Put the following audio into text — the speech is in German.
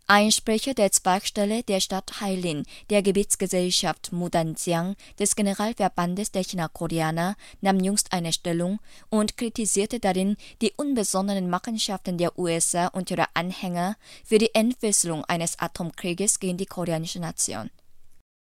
Ein Sprecher der Zweigstelle der Stadt Hailin, der Gebietsgesellschaft Mudanjiang des Generalverbandes der China-Koreaner, nahm jüngst eine Stellung und kritisierte darin die unbesonnenen Machenschaften der USA und ihrer Anhänger für die Entwicklung eines Atomkrieges gegen die koreanische Nation.